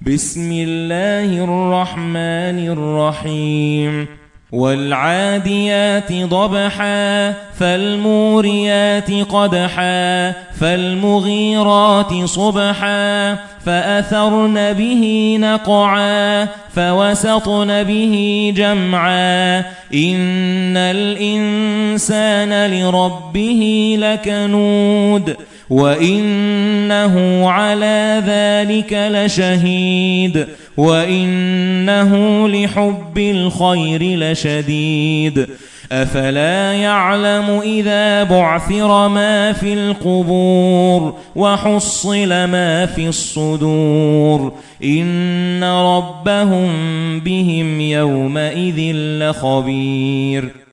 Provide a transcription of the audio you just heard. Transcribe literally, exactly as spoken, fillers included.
بسم الله الرحمن الرحيم والعاديات ضبحا فالموريات قدحا فالمغيرات صبحا فأثرن به نقعا فوسطن به جمعا إن الإنسان لربه لكنود وإنه على ذلك لشهيد وإنه لحب الخير لشديد أفلا يعلم إذا بعثر ما في القبور وحصل ما في الصدور إن ربهم بهم يومئذ لخبير.